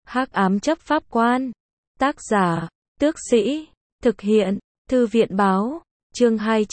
Hắc ám chấp pháp quan. Tác giả, Tước Sĩ. Thực hiện, Thư viện báo. Chương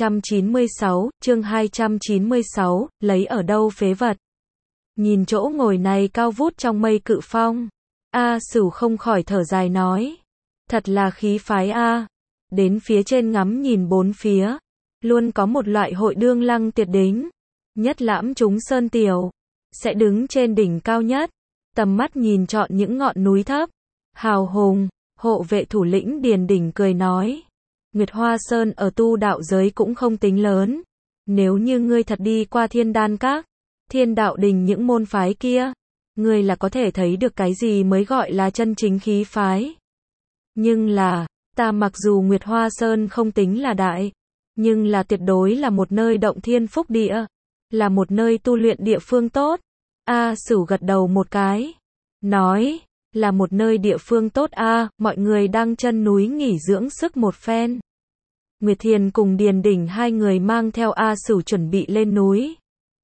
296, lấy ở đâu phế vật. Nhìn chỗ ngồi này cao vút trong mây cự phong. A Sửu không khỏi thở dài nói. Thật là khí phái a. Đến phía trên ngắm nhìn bốn phía. Luôn có một loại hội đương lăng tuyệt đỉnh. Nhất lãm chúng sơn tiểu. Sẽ đứng trên đỉnh cao nhất. Tầm mắt nhìn trọn những ngọn núi thấp. Hào hùng, hộ vệ thủ lĩnh Điền Đỉnh cười nói. Nguyệt Hoa Sơn ở tu đạo giới cũng không tính lớn. Nếu như ngươi thật đi qua Thiên Đan Các, Thiên Đạo Đình những môn phái kia, ngươi là có thể thấy được cái gì mới gọi là chân chính khí phái. Nhưng là, ta mặc dù Nguyệt Hoa Sơn không tính là đại, nhưng là tuyệt đối là một nơi động thiên phúc địa, là một nơi tu luyện địa phương tốt. A Sửu gật đầu một cái, nói, là một nơi địa phương tốt a, mọi người đang chân núi nghỉ dưỡng sức một phen. Nguyệt Thiền cùng Điền Đỉnh hai người mang theo A Sửu chuẩn bị lên núi.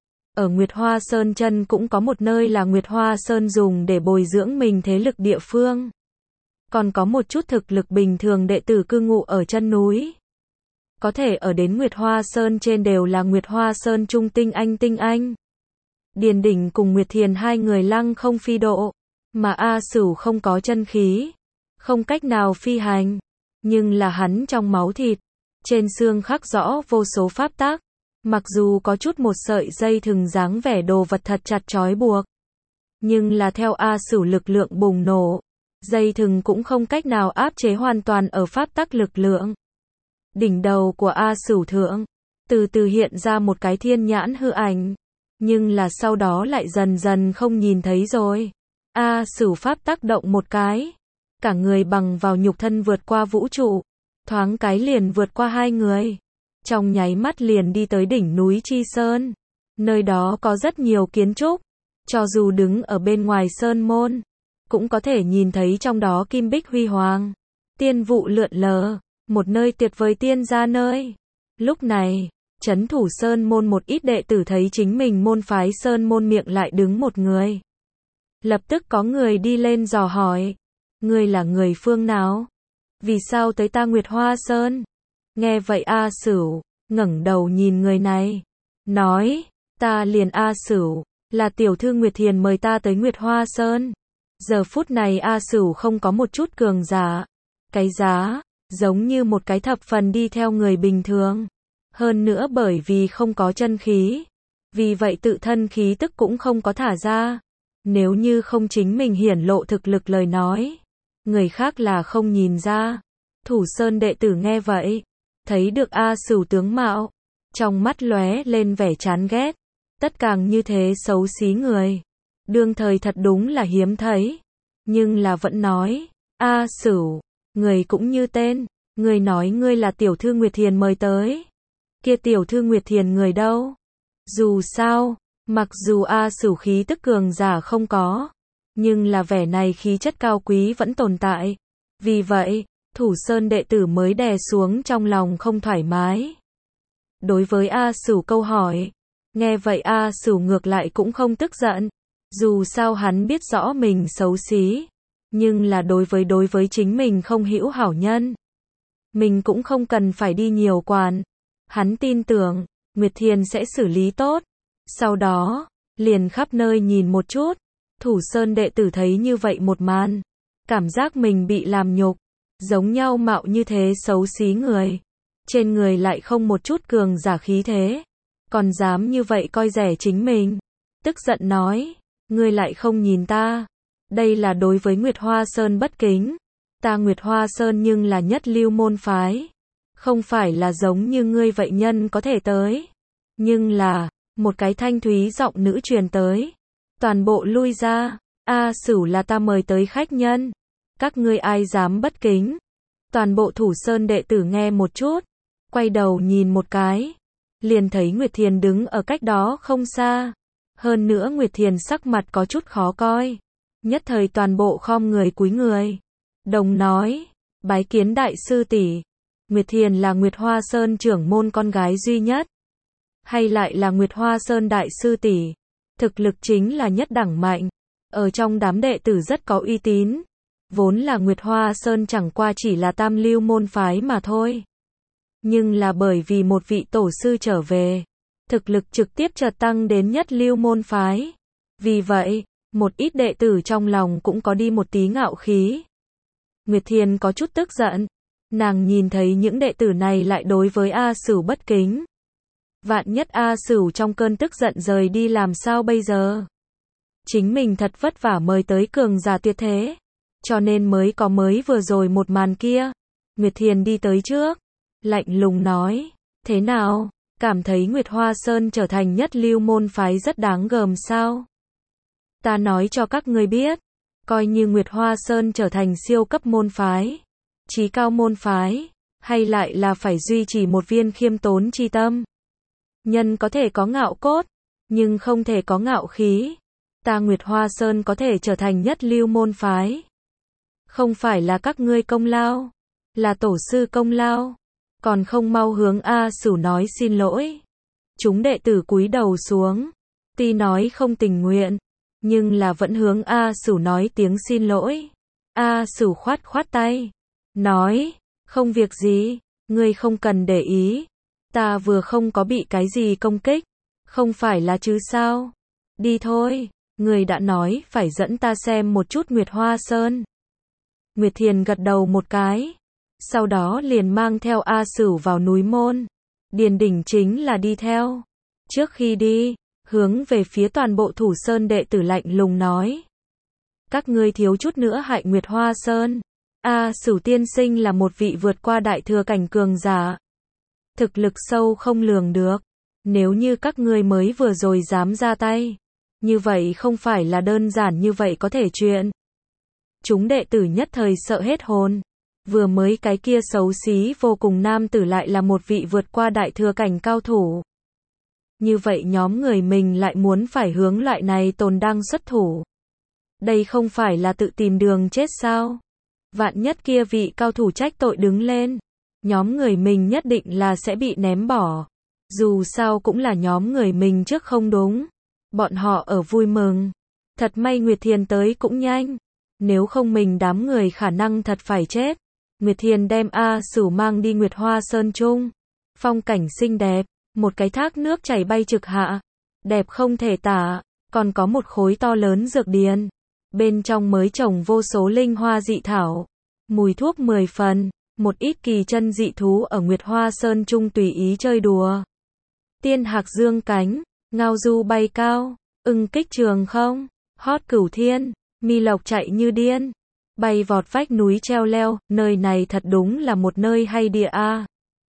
Ở Nguyệt Hoa Sơn chân cũng có một nơi là Nguyệt Hoa Sơn dùng để bồi dưỡng mình thế lực địa phương. Còn có một chút thực lực bình thường đệ tử cư ngụ ở chân núi. Có thể ở đến Nguyệt Hoa Sơn trên đều là Nguyệt Hoa Sơn trung tinh anh. Điền Đỉnh cùng Nguyệt Thiền hai người lăng không phi độ, mà A Sửu không có chân khí, không cách nào phi hành, nhưng là hắn trong máu thịt, trên xương khắc rõ vô số pháp tắc, mặc dù có chút một sợi dây thừng dáng vẻ đồ vật thật chặt trói buộc, nhưng là theo A Sửu lực lượng bùng nổ, dây thừng cũng không cách nào áp chế hoàn toàn ở pháp tắc lực lượng. Đỉnh đầu của A Sửu thượng, từ từ hiện ra một cái thiên nhãn hư ảnh, nhưng là sau đó lại dần dần không nhìn thấy rồi. A Sửu pháp tác động một cái, cả người bằng vào nhục thân vượt qua vũ trụ, thoáng cái liền vượt qua hai người, trong nháy mắt liền đi tới đỉnh núi Chi Sơn. Nơi đó có rất nhiều kiến trúc, cho dù đứng ở bên ngoài sơn môn, cũng có thể nhìn thấy trong đó kim bích huy hoàng, tiên vụ lượn lờ, một nơi tuyệt vời tiên gia nơi. Lúc này, trấn thủ sơn môn một ít đệ tử thấy chính mình môn phái sơn môn miệng lại đứng một người. Lập tức có người đi lên dò hỏi, ngươi là người phương nào? Vì sao tới ta Nguyệt Hoa Sơn? Nghe vậy A Sửu ngẩng đầu nhìn người này, nói, ta liền A Sửu, là tiểu thư Nguyệt Thiền mời ta tới Nguyệt Hoa Sơn. Giờ phút này A Sửu không có một chút cường giả, cái giá, giống như một cái thập phần đi theo người bình thường. Hơn nữa bởi vì không có chân khí, vì vậy tự thân khí tức cũng không có thả ra. Nếu như không chính mình hiển lộ thực lực lời nói, người khác là không nhìn ra. Thủ Sơn đệ tử nghe vậy, thấy được A Sửu tướng mạo, trong mắt lóe lên vẻ chán ghét. Tất càng như thế xấu xí người, đương thời thật đúng là hiếm thấy. Nhưng là vẫn nói, A Sửu, người cũng như tên, người nói ngươi là tiểu thư Nguyệt Thiền mời tới. Kia tiểu thư Nguyệt Thiền người đâu? Dù sao, mặc dù A Sửu khí tức cường giả không có, nhưng là vẻ này khí chất cao quý vẫn tồn tại. Vì vậy, Thủ Sơn đệ tử mới đè xuống trong lòng không thoải mái. Đối với A Sửu câu hỏi, nghe vậy A Sửu ngược lại cũng không tức giận. Dù sao hắn biết rõ mình xấu xí, nhưng là đối với chính mình không hữu hảo nhân, mình cũng không cần phải đi nhiều quản. Hắn tin tưởng, Nguyệt Thiền sẽ xử lý tốt. Sau đó, liền khắp nơi nhìn một chút. Thủ Sơn đệ tử thấy như vậy một màn, cảm giác mình bị làm nhục. Giống nhau mạo như thế xấu xí người, trên người lại không một chút cường giả khí thế, còn dám như vậy coi rẻ chính mình. Tức giận nói, ngươi lại không nhìn ta, đây là đối với Nguyệt Hoa Sơn bất kính. Ta Nguyệt Hoa Sơn nhưng là nhất lưu môn phái, không phải là giống như ngươi vậy nhân có thể tới. Nhưng là, một cái thanh thúy giọng nữ truyền tới, toàn bộ lui ra. A Sửu là ta mời tới khách nhân, các ngươi ai dám bất kính? Toàn bộ Thủ Sơn đệ tử nghe một chút, quay đầu nhìn một cái, liền thấy Nguyệt Thiền đứng ở cách đó không xa. Hơn nữa Nguyệt Thiền sắc mặt có chút khó coi, nhất thời toàn bộ khom người cúi người, đồng nói, bái kiến đại sư tỷ. Nguyệt Thiền là Nguyệt Hoa Sơn trưởng môn con gái duy nhất, hay lại là Nguyệt Hoa Sơn đại sư tỷ, thực lực chính là nhất đẳng mạnh. ở trong đám đệ tử rất có uy tín. Vốn là Nguyệt Hoa Sơn chẳng qua chỉ là tam lưu môn phái mà thôi. Nhưng là bởi vì một vị tổ sư trở về, thực lực trực tiếp chợt tăng đến nhất lưu môn phái. Vì vậy, một ít đệ tử trong lòng cũng có đi một tí ngạo khí. Nguyệt Thiền có chút tức giận. Nàng nhìn thấy những đệ tử này lại đối với A Sửu bất kính. Vạn nhất A Sửu trong cơn tức giận rời đi làm sao bây giờ? Chính mình thật vất vả mời tới cường giả tuyệt thế. Cho nên mới vừa rồi một màn kia. Nguyệt Thiền đi tới trước. Lạnh lùng nói. Thế nào? Cảm thấy Nguyệt Hoa Sơn trở thành nhất lưu môn phái rất đáng gờm sao? Ta nói cho các ngươi biết. Coi như Nguyệt Hoa Sơn trở thành siêu cấp môn phái, chí cao môn phái, hay lại là phải duy trì một viên khiêm tốn chi tâm. Nhân có thể có ngạo cốt, nhưng không thể có ngạo khí. Ta Nguyệt Hoa Sơn có thể trở thành nhất lưu môn phái. Không phải là các ngươi công lao, là tổ sư công lao. Còn không mau hướng A Sửu nói xin lỗi. Chúng đệ tử cúi đầu xuống, tuy nói không tình nguyện, nhưng là vẫn hướng A Sửu nói tiếng xin lỗi. A Sửu khoát khoát tay, nói, không việc gì, ngươi không cần để ý. Ta vừa không có bị cái gì công kích, không phải là chứ sao. Đi thôi, người đã nói phải dẫn ta xem một chút Nguyệt Hoa Sơn. Nguyệt Thiền gật đầu một cái, sau đó liền mang theo A Sửu vào núi môn. Điền Đỉnh chính là đi theo. Trước khi đi, hướng về phía toàn bộ Thủ Sơn đệ tử lạnh lùng nói. Các ngươi thiếu chút nữa hại Nguyệt Hoa Sơn. A Sửu tiên sinh là một vị vượt qua đại thừa cảnh cường giả. Thực lực sâu không lường được. Nếu như các ngươi mới vừa rồi dám ra tay, như vậy không phải là đơn giản như vậy có thể chuyện. Chúng đệ tử nhất thời sợ hết hồn. Vừa mới cái kia xấu xí vô cùng nam tử lại là một vị vượt qua đại thừa cảnh cao thủ. Như vậy nhóm người mình lại muốn phải hướng loại này tồn đang xuất thủ. Đây không phải là tự tìm đường chết sao? Vạn nhất kia vị cao thủ trách tội đứng lên, nhóm người mình nhất định là sẽ bị ném bỏ. Dù sao cũng là nhóm người mình trước không đúng. Bọn họ ở vui mừng. Thật may Nguyệt Thiền tới cũng nhanh. Nếu không mình đám người khả năng thật phải chết. Nguyệt Thiền đem A Sửu mang đi Nguyệt Hoa Sơn chung. Phong cảnh xinh đẹp, một cái thác nước chảy bay trực hạ, đẹp không thể tả, còn có một khối to lớn dược điền. Bên trong mới trồng vô số linh hoa dị thảo, mùi thuốc 10 phần, một ít kỳ chân dị thú ở Nguyệt Hoa Sơn chung tùy ý chơi đùa. Tiên hạc dương cánh, ngao du bay cao, ưng kích trường không, hót cửu thiên, mi lộc chạy như điên. Bay vọt vách núi treo leo, nơi này thật đúng là một nơi hay địa a.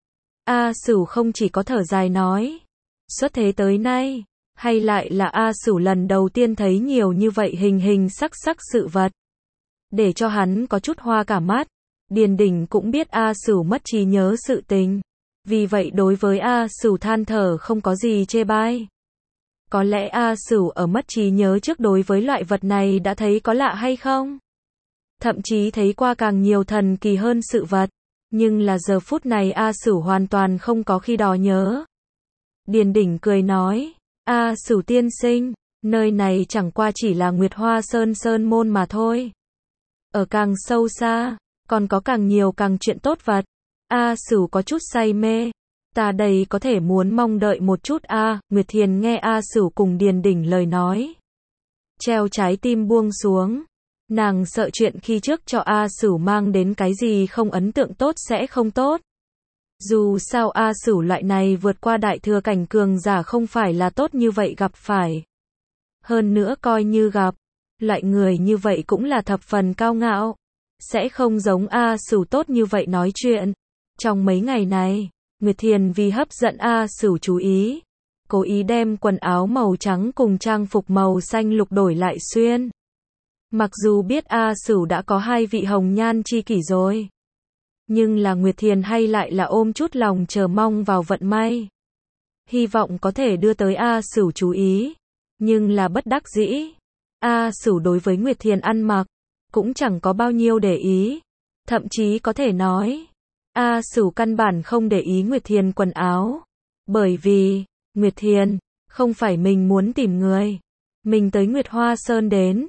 A Sửu không chỉ có thở dài nói, xuất thế tới nay, hay lại là A Sửu lần đầu tiên thấy nhiều như vậy hình sắc sự vật. Để cho hắn có chút hoa cả mắt. Điền Đỉnh cũng biết A Sửu mất trí nhớ sự tình. Vì vậy đối với A Sửu than thở không có gì chê bai. Có lẽ A Sửu ở mất trí nhớ trước đối với loại vật này đã thấy có lạ hay không? Thậm chí thấy qua càng nhiều thần kỳ hơn sự vật. Nhưng là giờ phút này A Sửu hoàn toàn không có khi đó nhớ. Điền Đỉnh cười nói, A Sửu tiên sinh, nơi này chẳng qua chỉ là Nguyệt Hoa Sơn môn mà thôi. Ở càng sâu xa, còn có càng nhiều càng chuyện tốt vật. A Sửu có chút say mê. Ta đây có thể muốn mong đợi một chút a. Nguyệt Thiền nghe A Sửu cùng Điền Đỉnh lời nói, treo trái tim buông xuống. Nàng sợ chuyện khi trước cho A Sửu mang đến cái gì không ấn tượng tốt sẽ không tốt. Dù sao A Sửu loại này vượt qua đại thừa cảnh cường giả không phải là tốt như vậy gặp phải. Hơn nữa coi như gặp, loại người như vậy cũng là thập phần cao ngạo. Sẽ không giống A Sửu tốt như vậy nói chuyện. Trong mấy ngày này, Nguyệt Thiền vì hấp dẫn A Sửu chú ý, cố ý đem quần áo màu trắng cùng trang phục màu xanh lục đổi lại xuyên. Mặc dù biết A Sửu đã có 2 vị hồng nhan chi kỷ rồi, nhưng là Nguyệt Thiền hay lại là ôm chút lòng chờ mong vào vận may. Hy vọng có thể đưa tới A Sửu chú ý, nhưng là bất đắc dĩ. A Sửu đối với Nguyệt Thiền ăn mặc, cũng chẳng có bao nhiêu để ý. Thậm chí có thể nói, A Sửu căn bản không để ý Nguyệt Thiền quần áo. Bởi vì, Nguyệt Thiền, không phải mình muốn tìm người. Mình tới Nguyệt Hoa Sơn đến,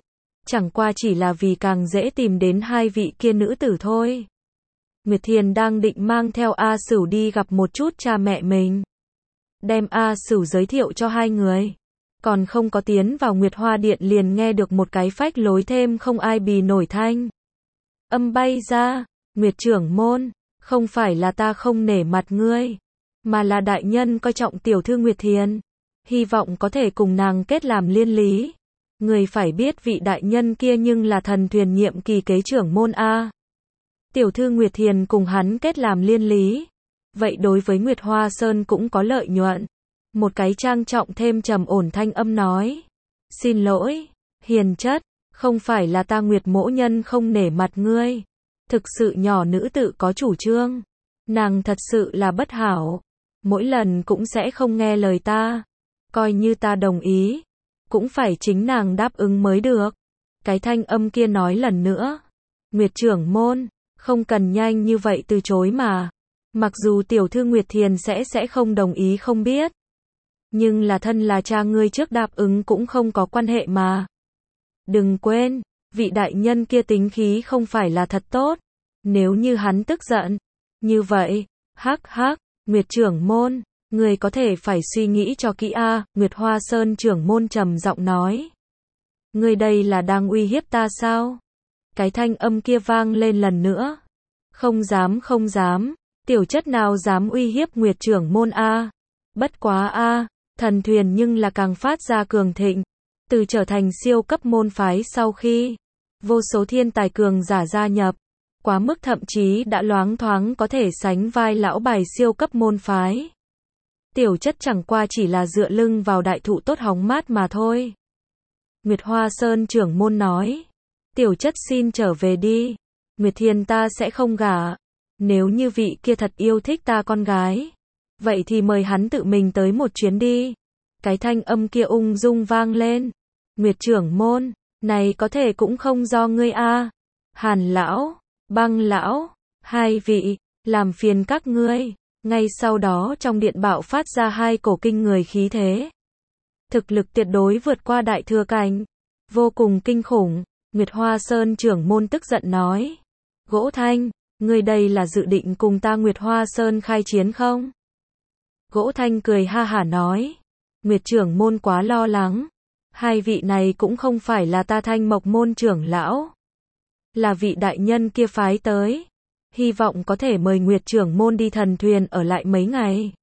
chẳng qua chỉ là vì càng dễ tìm đến hai vị kia nữ tử thôi. Nguyệt Thiền đang định mang theo A Sửu đi gặp một chút cha mẹ mình. Đem A Sửu giới thiệu cho hai người. Còn không có tiến vào Nguyệt Hoa Điện liền nghe được một cái phách lối thêm không ai bì nổi thanh. Âm bay ra, Nguyệt trưởng môn, không phải là ta không nể mặt ngươi, mà là đại nhân coi trọng tiểu thư Nguyệt Thiền, hy vọng có thể cùng nàng kết làm liên lý. Người phải biết vị đại nhân kia nhưng là thần thuyền nhiệm kỳ kế trưởng môn A. Tiểu thư Nguyệt Thiền cùng hắn kết làm liên lý. Vậy đối với Nguyệt Hoa Sơn cũng có lợi nhuận. Một cái trang trọng thêm trầm ổn thanh âm nói. Xin lỗi, hiền chất, không phải là ta Nguyệt mỗ nhân không nể mặt ngươi. Thực sự nhỏ nữ tự có chủ trương. Nàng thật sự là bất hảo. Mỗi lần cũng sẽ không nghe lời ta. Coi như ta đồng ý. Cũng phải chính nàng đáp ứng mới được. Cái thanh âm kia nói lần nữa. Nguyệt trưởng môn, không cần nhanh như vậy từ chối mà. Mặc dù tiểu thư Nguyệt Thiền sẽ không đồng ý không biết. Nhưng là thân là cha ngươi trước đáp ứng cũng không có quan hệ mà. Đừng quên, vị đại nhân kia tính khí không phải là thật tốt. Nếu như hắn tức giận. Như vậy, hắc, Nguyệt trưởng môn, người có thể phải suy nghĩ cho kỹ a. Nguyệt Hoa Sơn trưởng môn trầm giọng nói. Người đây là đang uy hiếp ta sao? Cái thanh âm kia vang lên lần nữa. Không dám, tiểu chất nào dám uy hiếp Nguyệt trưởng môn a. Bất quá a, thần thuyền nhưng là càng phát ra cường thịnh. Từ trở thành siêu cấp môn phái sau khi vô số thiên tài cường giả gia nhập, quá mức thậm chí đã loáng thoáng có thể sánh vai lão bài siêu cấp môn phái. Tiểu chất chẳng qua chỉ là dựa lưng vào đại thụ tốt hóng mát mà thôi. Nguyệt Hoa Sơn trưởng môn nói. Tiểu chất xin trở về đi. Nguyệt Thiền ta sẽ không gả. Nếu như vị kia thật yêu thích ta con gái, vậy thì mời hắn tự mình tới một chuyến đi. Cái thanh âm kia ung dung vang lên. Nguyệt trưởng môn, này có thể cũng không do ngươi a. Hàn lão, Băng lão, hai vị, làm phiền các ngươi. Ngay sau đó trong điện bạo phát ra hai cổ kinh người khí thế. Thực lực tuyệt đối vượt qua đại thừa cảnh. Vô cùng kinh khủng. Nguyệt Hoa Sơn trưởng môn tức giận nói. Gỗ Thanh, ngươi đây là dự định cùng ta Nguyệt Hoa Sơn khai chiến không? Gỗ Thanh cười ha hả nói. Nguyệt trưởng môn quá lo lắng. Hai vị này cũng không phải là ta Thanh Mộc môn trưởng lão. Là vị đại nhân kia phái tới. Hy vọng có thể mời Nguyệt trưởng môn đi thần thuyền ở lại mấy ngày.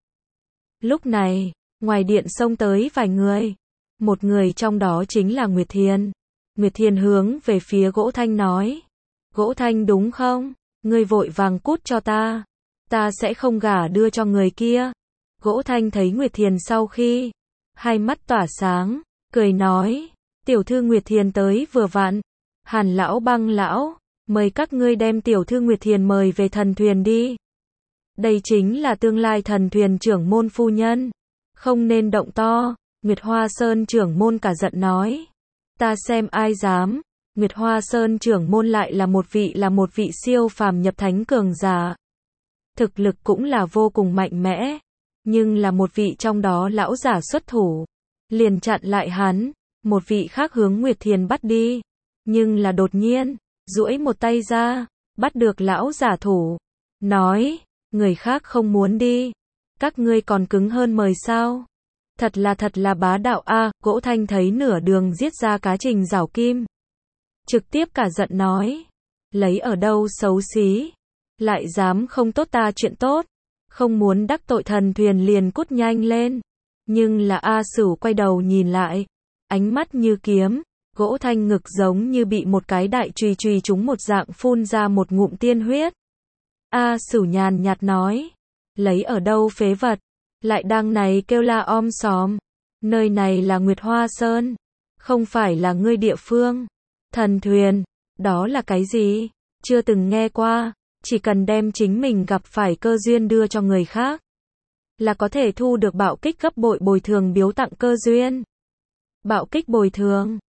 Lúc này, ngoài điện xông tới vài người. Một người trong đó chính là Nguyệt Thiền. Nguyệt Thiền hướng về phía Gỗ Thanh nói. Gỗ Thanh đúng không? Ngươi vội vàng cút cho ta. Ta sẽ không gả đưa cho người kia. Gỗ Thanh thấy Nguyệt Thiền sau khi hai mắt tỏa sáng, cười nói. Tiểu thư Nguyệt Thiền tới vừa vặn. Hàn lão Băng lão, mời các ngươi đem tiểu thư Nguyệt Thiền mời về thần thuyền đi. Đây chính là tương lai thần thuyền trưởng môn phu nhân. Không nên động to. Nguyệt Hoa Sơn trưởng môn cả giận nói. Ta xem ai dám. Nguyệt Hoa Sơn trưởng môn lại là một vị siêu phàm nhập thánh cường giả. Thực lực cũng là vô cùng mạnh mẽ. Nhưng là một vị trong đó lão giả xuất thủ. Liền chặn lại hắn. Một vị khác hướng Nguyệt Thiền bắt đi. Nhưng là đột nhiên, duỗi một tay ra, bắt được lão giả thủ. Nói, người khác không muốn đi. Các ngươi còn cứng hơn mời sao? Thật là bá đạo a. Gỗ Thanh thấy nửa đường giết ra cá trình rảo kim. Trực tiếp cả giận nói. Lấy ở đâu xấu xí. Lại dám không tốt ta chuyện tốt. Không muốn đắc tội thần thuyền liền cút nhanh lên. Nhưng là A Sửu quay đầu nhìn lại. Ánh mắt như kiếm. Gỗ Thanh ngực giống như bị một cái đại chùy trúng một dạng phun ra một ngụm tiên huyết. A Sửu nhàn nhạt nói. Lấy ở đâu phế vật. Lại đang này kêu la om sòm. Nơi này là Nguyệt Hoa Sơn. Không phải là ngươi địa phương. Thần thuyền. Đó là cái gì? Chưa từng nghe qua. Chỉ cần đem chính mình gặp phải cơ duyên đưa cho người khác. Là có thể thu được bạo kích gấp bội bồi thường biếu tặng cơ duyên. Bạo kích bồi thường.